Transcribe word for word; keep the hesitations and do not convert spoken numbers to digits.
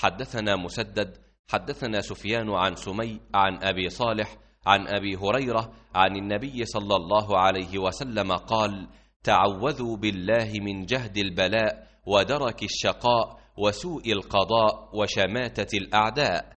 حدثنا مسدد حدثنا سفيان عن سمي عن أبي صالح عن أبي هريرة عن النبي صلى الله عليه وسلم قال: تعوذوا بالله من جهد البلاء ودرك الشقاء وسوء القضاء وشماتة الأعداء.